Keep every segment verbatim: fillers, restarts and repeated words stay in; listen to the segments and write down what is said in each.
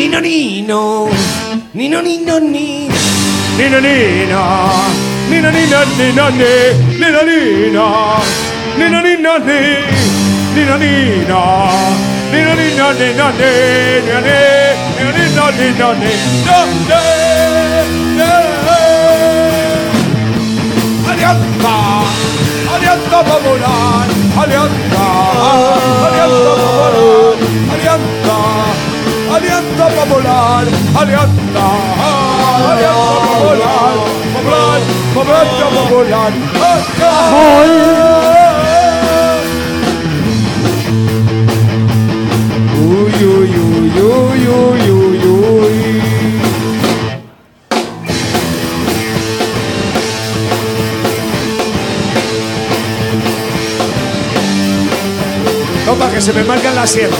Nino Nino, Nino Nino Nino, Nino Nino, Nino Nino Nino Nino Nino Nino, Nino Nino Nino Nino Nino Nino Nino Nino Nino Nino Nino. Alianza, alianza popular, alianza, alianza popular, alianza, alianza popular, alianza, alianza popular, popular, popular, popular. Uy, uy, uy, uy, uy, uy, uy. Toma, que se me marcan las sierras.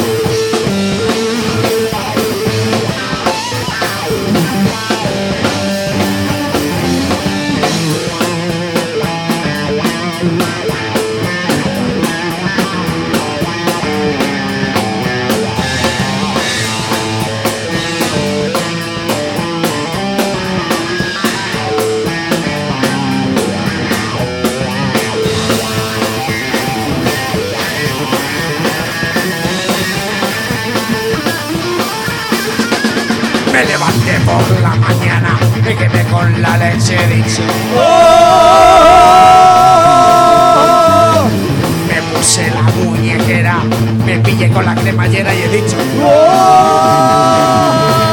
Me levanté por la mañana, me quedé con la leche dicho. Oh, me puse la muñequera, me pillé con la cremallera y he dicho. Oh,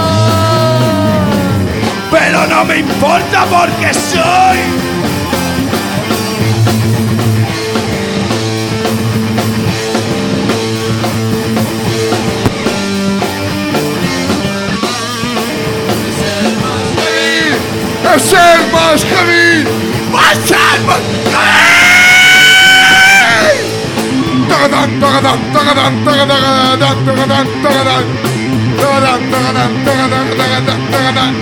pero no me importa porque soy. ¡Es el más heavy! ¡Es el más heavy! ¡Tagadán, tagadán, tagadán, tagadán, tagadán, tagadán, tagadán! ¡Tagadán, tagadán, tagadán, tagadán, tagadán!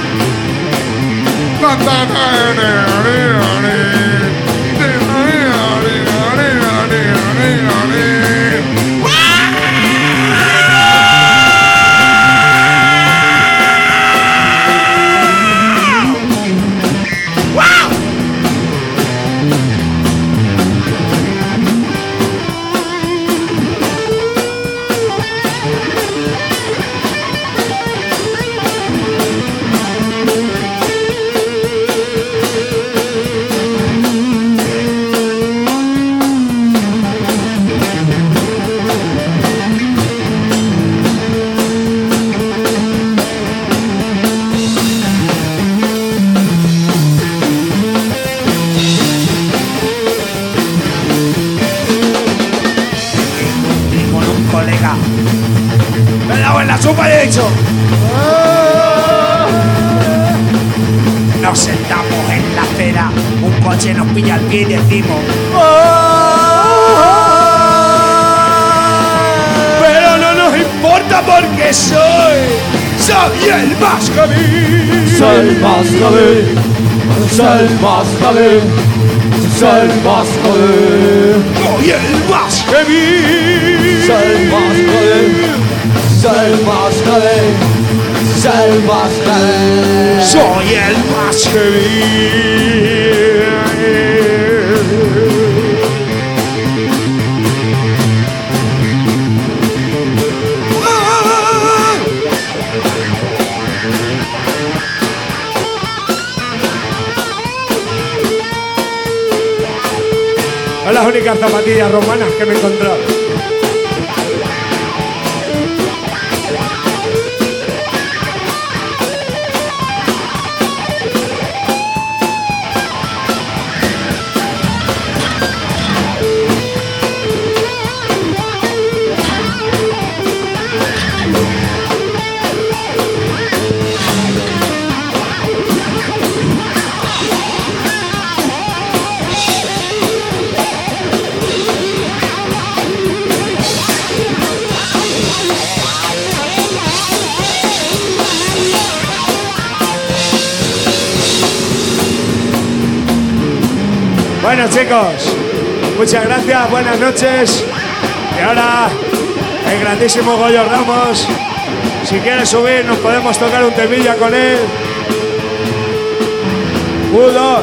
Me he dado en la sopa y he dicho. Nos sentamos en la acera, un coche nos pilla al pie y decimos. Pero no nos importa porque soy, soy el más heavy. Soy el más heavy, soy el más heavy, soy el más heavy. Soy el más heavy. Soy el más heavy, soy el más heavy, soy el más heavy. Soy el más heavy. Son las únicas zapatillas romanas que me he encontrado. Bueno, chicos, muchas gracias, buenas noches. Y ahora el grandísimo Goyo Ramos. Si quieres subir, nos podemos tocar un temilla con él. U dos.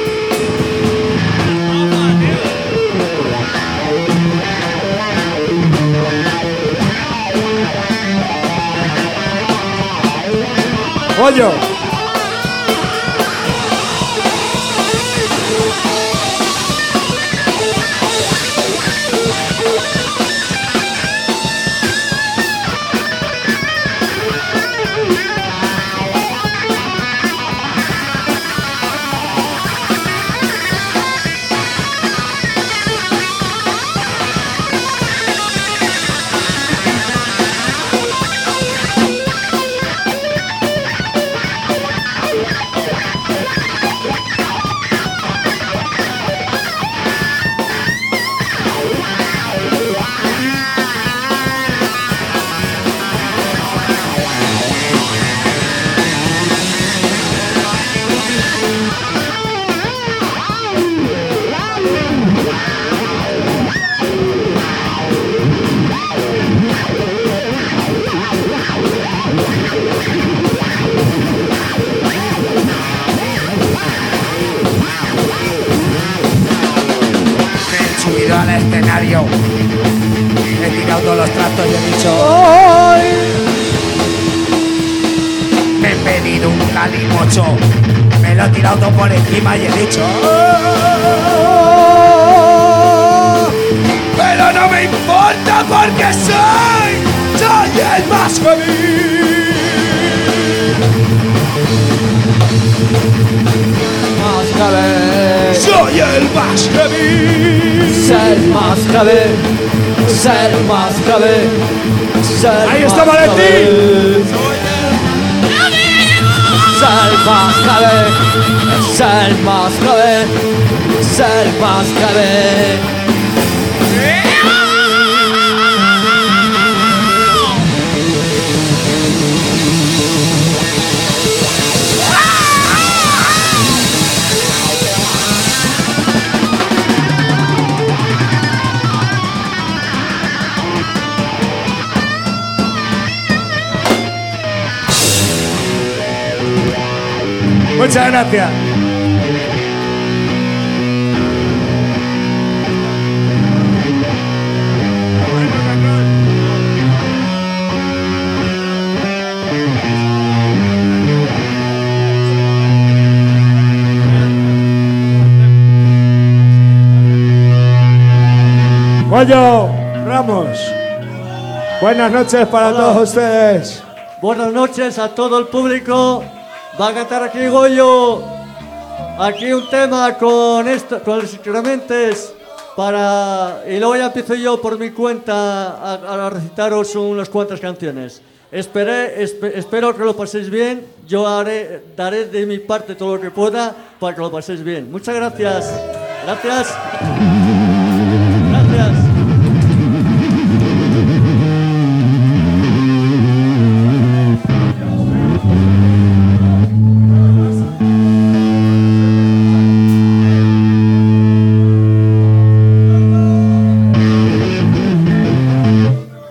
Goyo. Al escenario, he tirado todos los trastos y he dicho ¡ay! Me he pedido un calimocho, me lo he tirado todo por encima y he dicho ¡oh! Pero no me importa porque soy, soy el más feliz. Más heavy. Soy el más feliz. Ser más heavy, ser más heavy, ser Ahí está más Valentín. heavy. Ser más heavy, ser más heavy, ser más heavy. Muchas gracias. Goyo Ramos, buenas noches para Hola. todos ustedes. Buenas noches a todo el público. Va a cantar aquí Goyo. Aquí un tema con esto, con los incrementes para y luego ya empiezo yo por mi cuenta a, a recitaros unas cuantas canciones. Esperé, espe, espero que lo paséis bien. Yo haré, daré de mi parte todo lo que pueda para que lo paséis bien. Muchas gracias. Gracias.